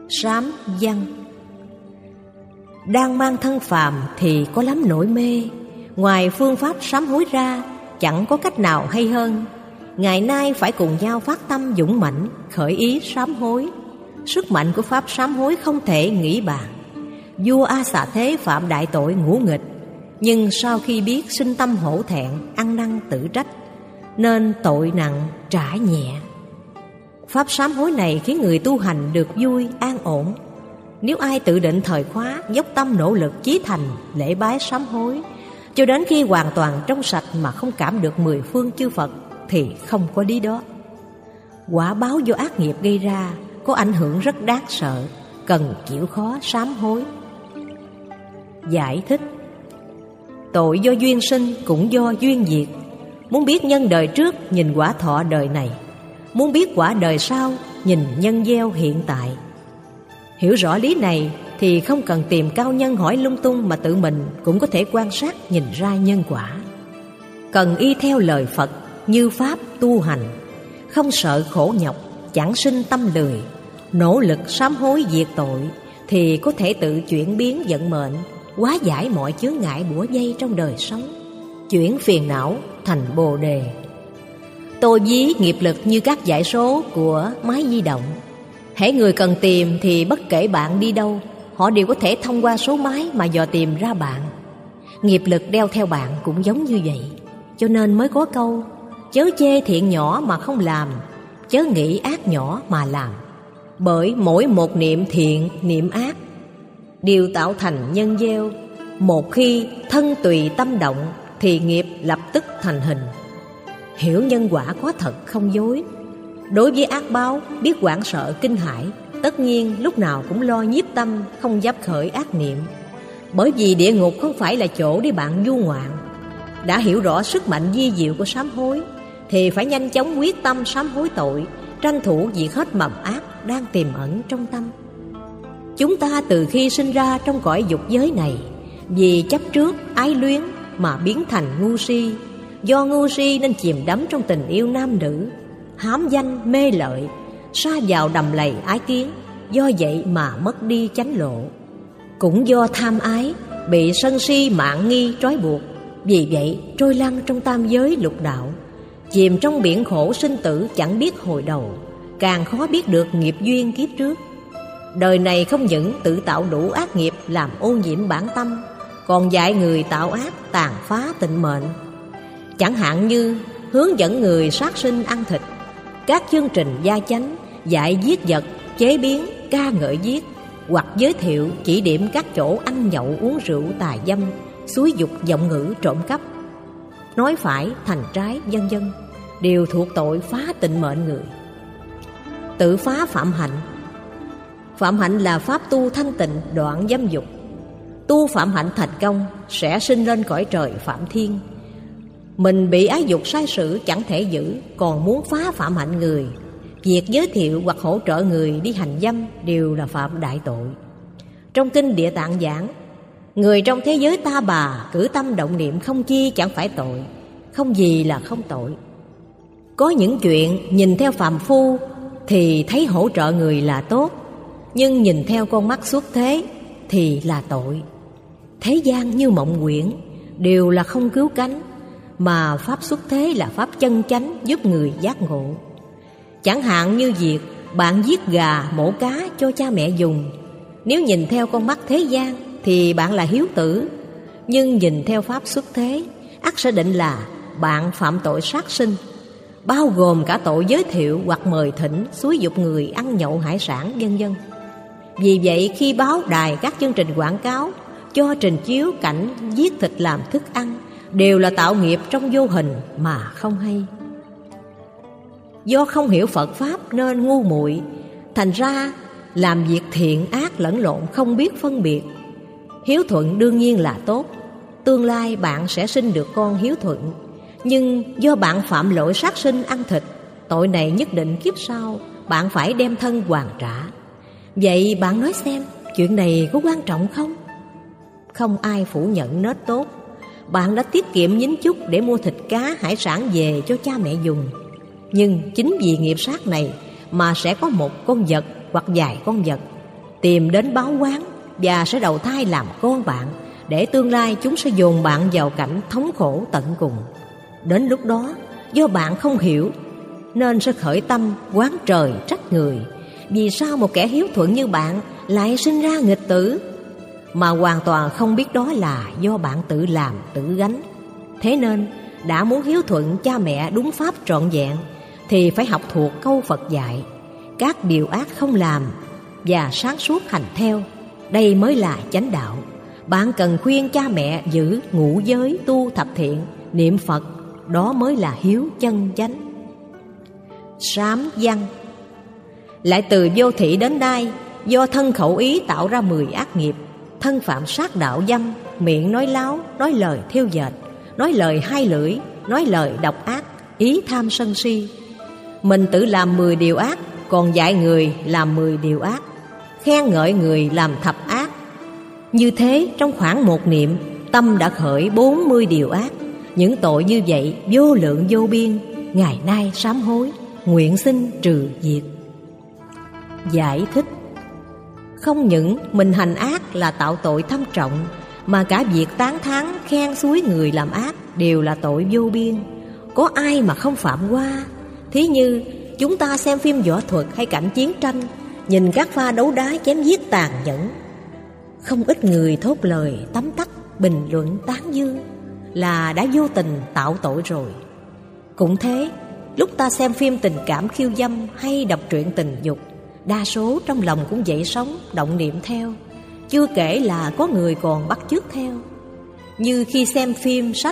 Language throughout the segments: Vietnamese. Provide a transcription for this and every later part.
Sám văn. Đang mang thân phàm thì có lắm nỗi mê, ngoài phương pháp sám hối ra chẳng có cách nào hay hơn. Ngày nay phải cùng nhau phát tâm dũng mãnh, khởi ý sám hối. Sức mạnh của pháp sám hối không thể nghĩ bàn. Vua A Xà Thế phạm đại tội ngũ nghịch, nhưng sau khi biết sinh tâm hổ thẹn, ăn năn tự trách, nên tội nặng trả nhẹ. Pháp sám hối này khiến người tu hành được vui, an ổn. Nếu ai tự định thời khóa, dốc tâm nỗ lực chí thành, lễ bái sám hối, cho đến khi hoàn toàn trong sạch mà không cảm được mười phương chư Phật, thì không có lý đó. Quả báo do ác nghiệp gây ra có ảnh hưởng rất đáng sợ, cần chịu khó sám hối. Giải thích: tội do duyên sinh cũng do duyên diệt. Muốn biết nhân đời trước, nhìn quả thọ đời này. Muốn biết quả đời sau, nhìn nhân gieo hiện tại. Hiểu rõ lý này thì không cần tìm cao nhân hỏi lung tung, mà tự mình cũng có thể quan sát nhìn ra nhân quả. Cần y theo lời Phật như pháp tu hành, không sợ khổ nhọc, chẳng sinh tâm lười, nỗ lực sám hối diệt tội, thì có thể tự chuyển biến vận mệnh, hóa giải mọi chướng ngại bủa vây trong đời sống, chuyển phiền não thành bồ đề. Tô ví nghiệp lực như các dãy số của máy di động. Hễ người cần tìm thì bất kể bạn đi đâu, họ đều có thể thông qua số máy mà dò tìm ra bạn. Nghiệp lực đeo theo bạn cũng giống như vậy. Cho nên mới có câu: chớ chê thiện nhỏ mà không làm, chớ nghĩ ác nhỏ mà làm. Bởi mỗi một niệm thiện, niệm ác đều tạo thành nhân gieo. Một khi thân tùy tâm động thì nghiệp lập tức thành hình. Hiểu nhân quả có thật không dối. Đối với ác báo biết hoảng sợ kinh hãi, tất nhiên lúc nào cũng lo nhiếp tâm, không dám khởi ác niệm. Bởi vì địa ngục không phải là chỗ để bạn du ngoạn. Đã hiểu rõ sức mạnh vi diệu của sám hối thì phải nhanh chóng quyết tâm sám hối tội, tranh thủ diệt hết mầm ác đang tiềm ẩn trong tâm. Chúng ta từ khi sinh ra trong cõi dục giới này, vì chấp trước, ái luyến mà biến thành ngu si. Do ngu si nên chìm đắm trong tình yêu nam nữ, hám danh mê lợi, sa vào đầm lầy ái kiến. Do vậy mà mất đi chánh lộ. Cũng do tham ái, bị sân si mạn nghi trói buộc. Vì vậy trôi lăn trong tam giới lục đạo, chìm trong biển khổ sinh tử chẳng biết hồi đầu, càng khó biết được nghiệp duyên kiếp trước. Đời này không những tự tạo đủ ác nghiệp làm ô nhiễm bản tâm, còn dạy người tạo ác tàn phá tịnh mệnh. Chẳng hạn như hướng dẫn người sát sinh ăn thịt, các chương trình gia chánh dạy giết vật, chế biến, ca ngợi giết, hoặc giới thiệu chỉ điểm các chỗ ăn nhậu uống rượu tà dâm, xúi dục vọng ngữ trộm cắp, nói phải thành trái, vân vân, đều thuộc tội phá tịnh mệnh người. Tự phá phạm hạnh. Phạm hạnh là pháp tu thanh tịnh đoạn dâm dục. Tu phạm hạnh thành công sẽ sinh lên cõi trời phạm thiên. Mình bị ái dục sai sử chẳng thể giữ, còn muốn phá phạm hạnh người, việc giới thiệu hoặc hỗ trợ người đi hành dâm đều là phạm đại tội. Trong kinh Địa Tạng giảng: người trong thế giới ta bà cử tâm động niệm không chi chẳng phải tội, không gì là không tội. Có những chuyện nhìn theo phàm phu thì thấy hỗ trợ người là tốt, nhưng nhìn theo con mắt xuất thế thì là tội. Thế gian như mộng quyển, đều là không cứu cánh, mà pháp xuất thế là pháp chân chánh giúp người giác ngộ. Chẳng hạn như việc bạn giết gà mổ cá cho cha mẹ dùng, nếu nhìn theo con mắt thế gian thì bạn là hiếu tử, nhưng nhìn theo pháp xuất thế ắt sẽ định là bạn phạm tội sát sinh, bao gồm cả tội giới thiệu hoặc mời thỉnh xúi dục người ăn nhậu hải sản, vân vân. Vì vậy khi báo đài các chương trình quảng cáo cho trình chiếu cảnh giết thịt làm thức ăn, đều là tạo nghiệp trong vô hình mà không hay. Do không hiểu Phật Pháp nên ngu muội, thành ra làm việc thiện ác lẫn lộn không biết phân biệt. Hiếu thuận đương nhiên là tốt, tương lai bạn sẽ sinh được con hiếu thuận. Nhưng do bạn phạm lỗi sát sinh ăn thịt, tội này nhất định kiếp sau bạn phải đem thân hoàn trả. Vậy bạn nói xem, chuyện này có quan trọng không? Không ai phủ nhận nết tốt. Bạn đã tiết kiệm nhín chút để mua thịt cá hải sản về cho cha mẹ dùng, nhưng chính vì nghiệp sát này mà sẽ có một con vật hoặc vài con vật tìm đến báo oán và sẽ đầu thai làm con bạn, để tương lai chúng sẽ dồn bạn vào cảnh thống khổ tận cùng. Đến lúc đó, do bạn không hiểu nên sẽ khởi tâm oán trời trách người. Vì sao một kẻ hiếu thuận như bạn lại sinh ra nghịch tử? Mà hoàn toàn không biết đó là do bạn tự làm tự gánh. Thế nên đã muốn hiếu thuận cha mẹ đúng pháp trọn vẹn thì phải học thuộc câu Phật dạy: các điều ác không làm và sáng suốt hành theo, đây mới là chánh đạo. Bạn cần khuyên cha mẹ giữ ngũ giới, tu thập thiện, niệm Phật, đó mới là hiếu chân chánh. Sám văn. Lại từ vô thị đến nay, do thân khẩu ý tạo ra 10 ác nghiệp: thân phạm sát đạo dâm, miệng nói láo, nói lời thiêu dệt, nói lời hai lưỡi, nói lời độc ác, ý tham sân si. Mình tự làm 10 điều ác, còn dạy người làm 10 điều ác, khen ngợi người làm thập ác. Như thế trong khoảng một niệm, tâm đã khởi 40 điều ác. Những tội như vậy vô lượng vô biên, ngày nay sám hối, nguyện xin trừ diệt. Giải thích: không những mình hành ác là tạo tội thâm trọng, mà cả việc tán thán khen xúi người làm ác đều là tội vô biên. Có ai mà không phạm qua? Thí như chúng ta xem phim võ thuật hay cảnh chiến tranh, nhìn các pha đấu đá chém giết tàn nhẫn, không ít người thốt lời tấm tắc bình luận tán dương, là đã vô tình tạo tội rồi. Cũng thế, lúc ta xem phim tình cảm khiêu dâm hay đọc truyện tình dục, đa số trong lòng cũng dậy sóng động niệm theo, chưa kể là có người còn bắt chước theo. Như khi xem phim sách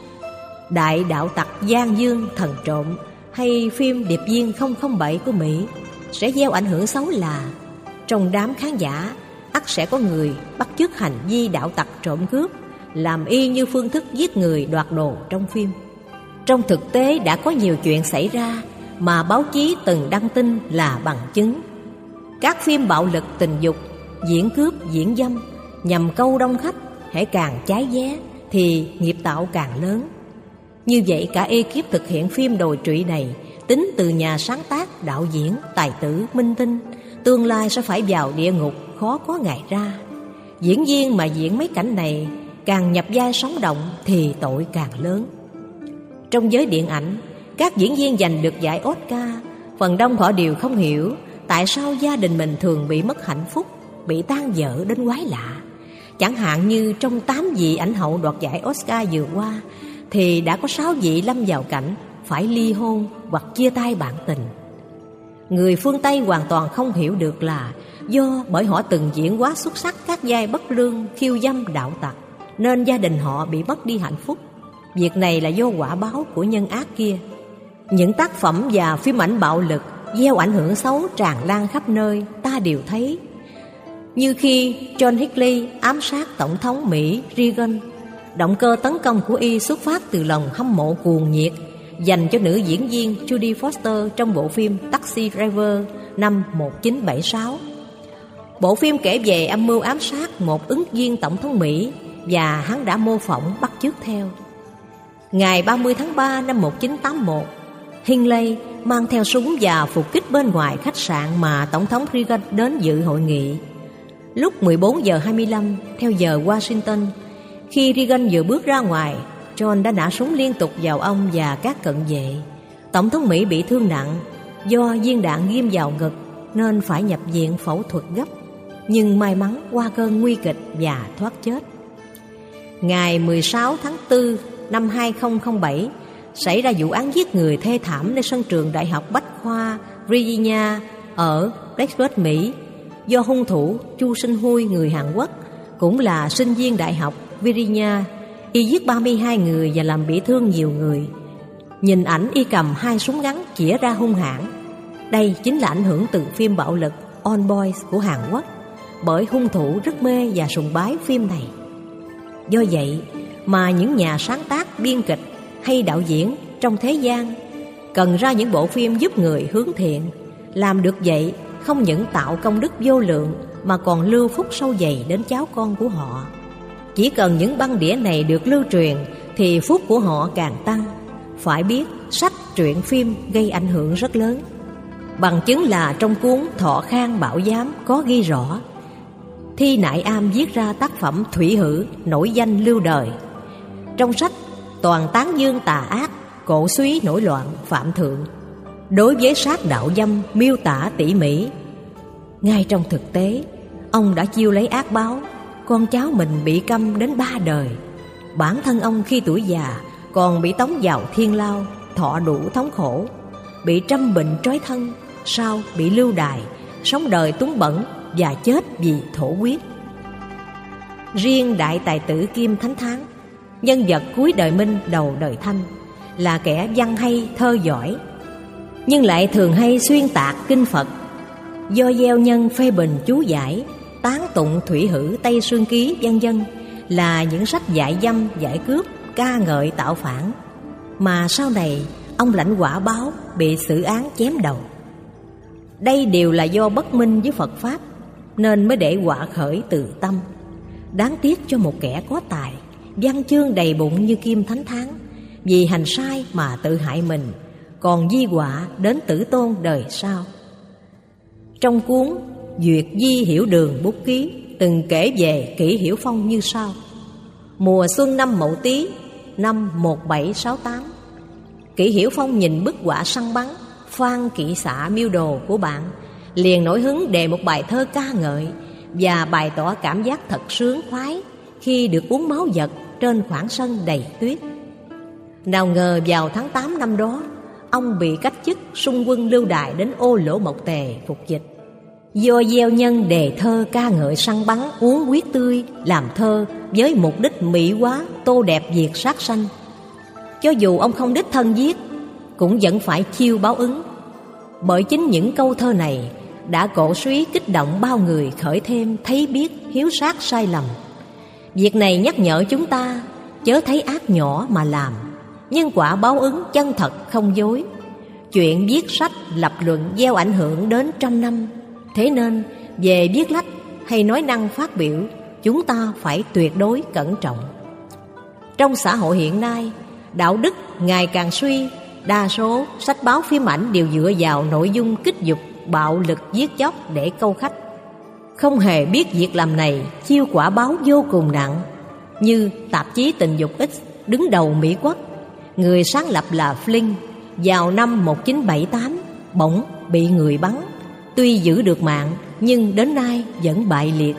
Đại đạo tặc Giang Dương thần trộm hay phim Điệp viên 007 của Mỹ, sẽ gieo ảnh hưởng xấu là trong đám khán giả ắt sẽ có người bắt chước hành vi đạo tặc trộm cướp, làm y như phương thức giết người đoạt đồ trong phim. Trong thực tế đã có nhiều chuyện xảy ra mà báo chí từng đăng tin là bằng chứng. Các phim bạo lực tình dục, diễn cướp, diễn dâm nhằm câu đông khách, hễ càng cháy vé thì nghiệp tạo càng lớn. Như vậy cả ekip thực hiện phim đồi trụy này, tính từ nhà sáng tác, đạo diễn, tài tử, minh tinh, tương lai sẽ phải vào địa ngục khó có ngày ra. Diễn viên mà diễn mấy cảnh này càng nhập vai sống động thì tội càng lớn. Trong giới điện ảnh, các diễn viên giành được giải Oscar, phần đông họ đều không hiểu tại sao gia đình mình thường bị mất hạnh phúc, bị tan vỡ đến quái lạ. Chẳng hạn như trong 8 vị ảnh hậu đoạt giải Oscar vừa qua thì đã có 6 vị lâm vào cảnh phải ly hôn hoặc chia tay bạn tình. Người phương Tây hoàn toàn không hiểu được là do bởi họ từng diễn quá xuất sắc các vai bất lương, khiêu dâm, đạo tặc, nên gia đình họ bị mất đi hạnh phúc. Việc này là do quả báo của nhân ác kia. Những tác phẩm và phim ảnh bạo lực gieo ảnh hưởng xấu tràn lan khắp nơi, ta đều thấy. Như khi John Hinckley ám sát Tổng thống Mỹ Reagan, động cơ tấn công của y xuất phát từ lòng hâm mộ cuồng nhiệt dành cho nữ diễn viên Jodie Foster trong bộ phim Taxi Driver năm 1976. Bộ phim kể về âm mưu ám sát một ứng viên tổng thống Mỹ và hắn đã mô phỏng bắt chước theo. Ngày 30 tháng 3 năm 1981, Hinckley mang theo súng và phục kích bên ngoài khách sạn mà Tổng thống Reagan đến dự hội nghị. Lúc 14 giờ 25 theo giờ Washington, khi Reagan vừa bước ra ngoài, John đã nã súng liên tục vào ông và các cận vệ. Tổng thống Mỹ bị thương nặng do viên đạn ghim vào ngực nên phải nhập viện phẫu thuật gấp, nhưng may mắn qua cơn nguy kịch và thoát chết. Ngày 16 tháng 4 năm 2007 xảy ra vụ án giết người thê thảm nơi sân trường Đại học Bách khoa Virginia ở Pittsburgh, Mỹ, do hung thủ Chu Sinh Hui, người Hàn Quốc, cũng là sinh viên Đại học Virginia. Y giết 32 người và làm bị thương nhiều người. Nhìn ảnh y cầm 2 súng ngắn chĩa ra hung hãn. Đây chính là ảnh hưởng từ phim bạo lực On Boys của Hàn Quốc, bởi hung thủ rất mê và sùng bái phim này. Do vậy mà những nhà sáng tác, biên kịch hay đạo diễn trong thế gian cần ra những bộ phim giúp người hướng thiện. Làm được vậy không những tạo công đức vô lượng mà còn lưu phúc sâu dày đến cháu con của họ. Chỉ cần những băng đĩa này được lưu truyền thì phúc của họ càng tăng. Phải biết sách, truyện, phim gây ảnh hưởng rất lớn. Bằng chứng là trong cuốn Thọ Khang Bảo Giám có ghi rõ. Thi Nại Am viết ra tác phẩm Thủy Hử nổi danh lưu đời. Trong sách toàn tán dương tà ác, cổ suý nổi loạn phạm thượng. Đối với sát đạo dâm miêu tả tỉ mỉ. Ngay trong thực tế, ông đã chiêu lấy ác báo, con cháu mình bị câm đến 3 đời. Bản thân ông khi tuổi già còn bị tống vào thiên lao, thọ đủ thống khổ, bị trăm bệnh trói thân, sau bị lưu đày, sống đời túng bẩn và chết vì thổ huyết. Riêng đại tài tử Kim Thánh Thắng, nhân vật cuối đời Minh đầu đời Thanh, là kẻ văn hay thơ giỏi, nhưng lại thường hay xuyên tạc kinh Phật. Do gieo nhân phê bình chú giải, tán tụng Thủy Hử Tây Sương Ký vân vân là những sách dại dâm, giải cướp, ca ngợi tạo phản, mà sau này ông lãnh quả báo bị xử án chém đầu. Đây đều là do bất minh với Phật Pháp, nên mới để họa khởi từ tâm. Đáng tiếc cho một kẻ có tài, văn chương đầy bụng như Kim Thánh Thắng, vì hành sai mà tự hại mình, còn di họa đến tử tôn đời sau. Trong cuốn Duyệt Di Hiểu Đường bút ký từng kể về Kỷ Hiểu Phong như sau. Mùa xuân năm Mậu Tý năm 1768, Kỷ Hiểu Phong nhìn bức họa săn bắn Phan kỵ xạ miêu đồ của bạn, liền nổi hứng đề một bài thơ ca ngợi và bày tỏ cảm giác thật sướng khoái khi được uống máu vật trên khoảng sân đầy tuyết. Nào ngờ vào tháng 8 năm đó, ông bị cách chức xung quân lưu đày đến Ô Lỗ Mộc Tề phục dịch. Do gieo nhân đề thơ ca ngợi săn bắn uống huyết tươi làm thơ với mục đích mỹ hóa tô đẹp việc sát sanh, cho dù ông không đích thân viết cũng vẫn phải chiêu báo ứng. Bởi chính những câu thơ này đã cổ suý kích động bao người khởi thêm thấy biết hiếu sát sai lầm. Việc này nhắc nhở chúng ta chớ thấy ác nhỏ mà làm, nhân quả báo ứng chân thật không dối. Chuyện viết sách lập luận gieo ảnh hưởng đến trăm năm, thế nên về viết lách hay nói năng phát biểu, chúng ta phải tuyệt đối cẩn trọng. Trong xã hội hiện nay, đạo đức ngày càng suy, đa số sách báo phim ảnh đều dựa vào nội dung kích dục, bạo lực, giết chóc để câu khách. Không hề biết việc làm này chiêu quả báo vô cùng nặng. Như tạp chí Tình Dục X đứng đầu Mỹ Quốc, người sáng lập là Flynn, vào năm 1978 bỗng bị người bắn. Tuy giữ được mạng nhưng đến nay vẫn bại liệt.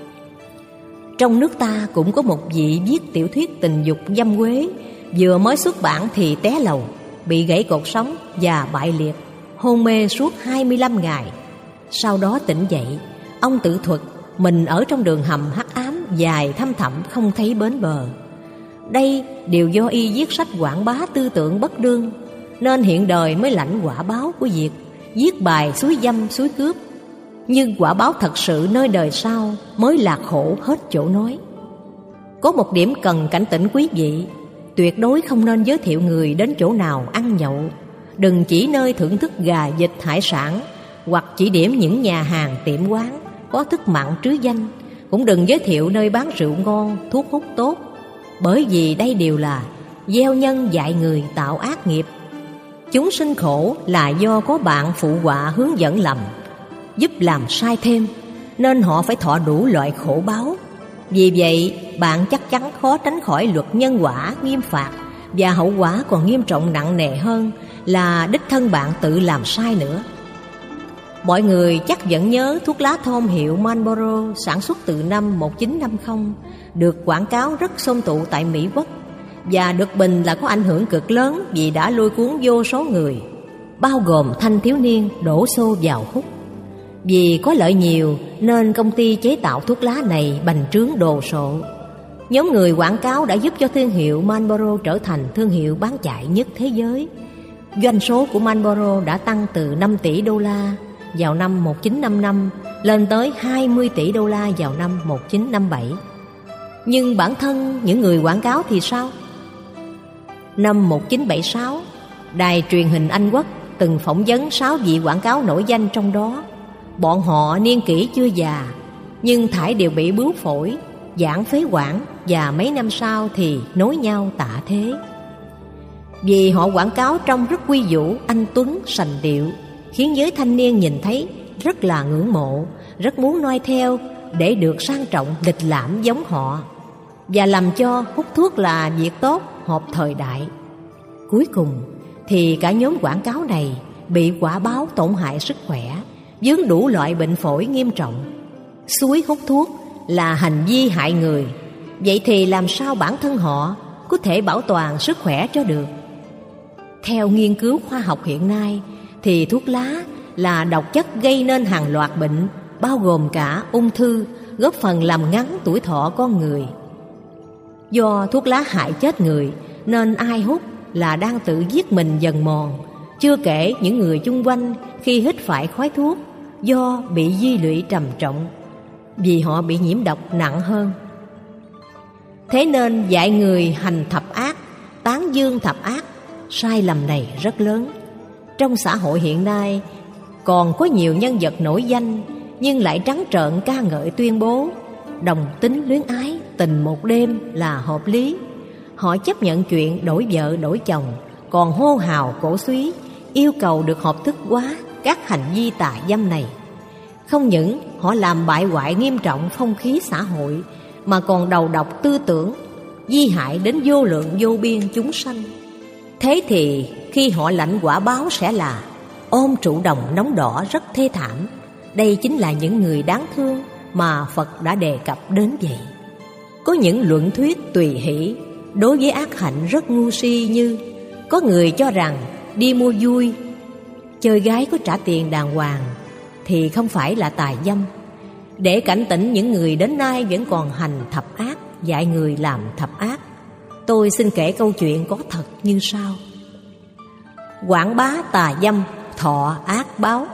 Trong nước ta cũng có một vị viết tiểu thuyết tình dục dâm quế, vừa mới xuất bản thì té lầu, bị gãy cột sống và bại liệt, hôn mê suốt 25 ngày. Sau đó tỉnh dậy, ông tự thuật mình ở trong đường hầm hắc ám dài thăm thẳm không thấy bến bờ. Đây đều do y viết sách quảng bá tư tưởng bất đương, nên hiện đời mới lãnh quả báo của việc viết bài suối dâm suối cướp. Nhưng quả báo thật sự nơi đời sau mới là khổ hết chỗ nói. Có một điểm cần cảnh tỉnh quý vị, tuyệt đối không nên giới thiệu người đến chỗ nào ăn nhậu. Đừng chỉ nơi thưởng thức gà vịt hải sản, hoặc chỉ điểm những nhà hàng tiệm quán có thức mặn trứ danh. Cũng đừng giới thiệu nơi bán rượu ngon, thuốc hút tốt, bởi vì đây đều là gieo nhân dạy người tạo ác nghiệp. Chúng sinh khổ là do có bạn phụ họa hướng dẫn lầm, giúp làm sai thêm, nên họ phải thọ đủ loại khổ báo. Vì vậy, bạn chắc chắn khó tránh khỏi luật nhân quả nghiêm phạt, và hậu quả còn nghiêm trọng nặng nề hơn là đích thân bạn tự làm sai nữa. Mọi người chắc vẫn nhớ thuốc lá thơm hiệu Marlboro sản xuất từ năm 1950, được quảng cáo rất xôn tụ tại Mỹ Quốc, và được bình là có ảnh hưởng cực lớn vì đã lôi cuốn vô số người, bao gồm thanh thiếu niên, đổ xô vào hút. Vì có lợi nhiều nên công ty chế tạo thuốc lá này bành trướng đồ sộ. Nhóm người quảng cáo đã giúp cho thương hiệu Marlboro trở thành thương hiệu bán chạy nhất thế giới. Doanh số của Marlboro đã tăng từ 5 tỷ đô la vào năm 1955 lên tới 20 tỷ đô la vào năm 1957. Nhưng bản thân những người quảng cáo thì sao? Năm 1976, đài truyền hình Anh Quốc từng phỏng vấn 6 vị quảng cáo nổi danh trong đó. Bọn họ niên kỷ chưa già, nhưng thảy đều bị bướu phổi, giãn phế quản, và mấy năm sau thì nối nhau tạ thế. Vì họ quảng cáo trông rất quy vũ, anh tuấn, sành điệu, khiến giới thanh niên nhìn thấy rất là ngưỡng mộ, rất muốn noi theo để được sang trọng lịch lãm giống họ, và làm cho hút thuốc là việc tốt hợp thời đại. Cuối cùng thì cả nhóm quảng cáo này bị quả báo tổn hại sức khỏe, vướng đủ loại bệnh phổi nghiêm trọng. Suối hút thuốc là hành vi hại người, vậy thì làm sao bản thân họ có thể bảo toàn sức khỏe cho được? Theo nghiên cứu khoa học hiện nay thì thuốc lá là độc chất gây nên hàng loạt bệnh, bao gồm cả ung thư, góp phần làm ngắn tuổi thọ con người. Do thuốc lá hại chết người nên ai hút là đang tự giết mình dần mòn, chưa kể những người chung quanh khi hít phải khói thuốc do bị di lụy trầm trọng vì họ bị nhiễm độc nặng hơn. Thế nên dạy người hành thập ác, tán dương thập ác, sai lầm này rất lớn. Trong xã hội hiện nay còn có nhiều nhân vật nổi danh nhưng lại trắng trợn ca ngợi tuyên bố đồng tính luyến ái, tình một đêm là hợp lý. Họ chấp nhận chuyện đổi vợ đổi chồng, còn hô hào cổ súy yêu cầu được hợp thức hóa các hành vi tà dâm này. Không những họ làm bại hoại nghiêm trọng không khí xã hội, mà còn đầu độc tư tưởng, vi hại đến vô lượng vô biên chúng sanh. Thế thì khi họ lãnh quả báo sẽ là ôm trụ đồng nóng đỏ rất thê thảm. Đây chính là những người đáng thương mà Phật đã đề cập đến vậy. Có những luận thuyết tùy hỷ đối với ác hạnh rất ngu si, như có người cho rằng đi mua vui, chơi gái có trả tiền đàng hoàng thì không phải là tà dâm. Để cảnh tỉnh những người đến nay vẫn còn hành thập ác, dạy người làm thập ác, tôi xin kể câu chuyện có thật như sau. Quảng bá tà dâm, thọ ác báo.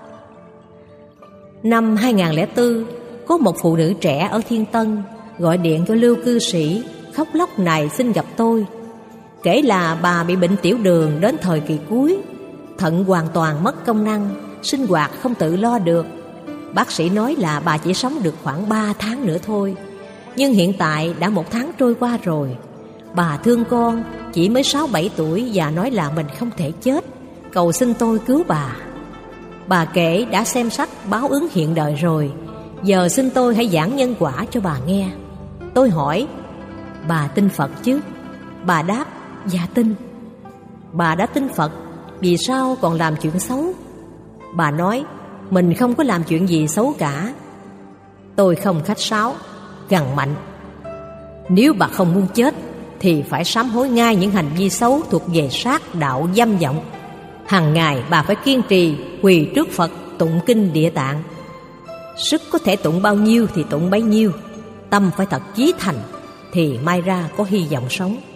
Năm 2004, có một phụ nữ trẻ ở Thiên Tân gọi điện cho Lưu cư sĩ, khóc lóc nài xin gặp tôi. Kể là bà bị bệnh tiểu đường đến thời kỳ cuối, thận hoàn toàn mất công năng, sinh hoạt không tự lo được. Bác sĩ nói là bà chỉ sống được khoảng 3 tháng nữa thôi. Nhưng hiện tại đã 1 tháng trôi qua rồi. Bà thương con, chỉ mới 6-7 tuổi, và nói là mình không thể chết, cầu xin tôi cứu bà. Bà kể đã xem sách báo ứng hiện đời rồi, giờ xin tôi hãy giảng nhân quả cho bà nghe. Tôi hỏi, bà tin Phật chứ? Bà đáp, dạ tin. Bà đã tin Phật, vì sao còn làm chuyện xấu? Bà nói, mình không có làm chuyện gì xấu cả. Tôi không khách sáo, gằn mạnh, nếu bà không muốn chết thì phải sám hối ngay những hành vi xấu thuộc về sát đạo dâm vọng. Hằng ngày bà phải kiên trì quỳ trước Phật tụng kinh Địa Tạng. Sức có thể tụng bao nhiêu thì tụng bấy nhiêu, tâm phải thật chí thành thì mai ra có hy vọng sống.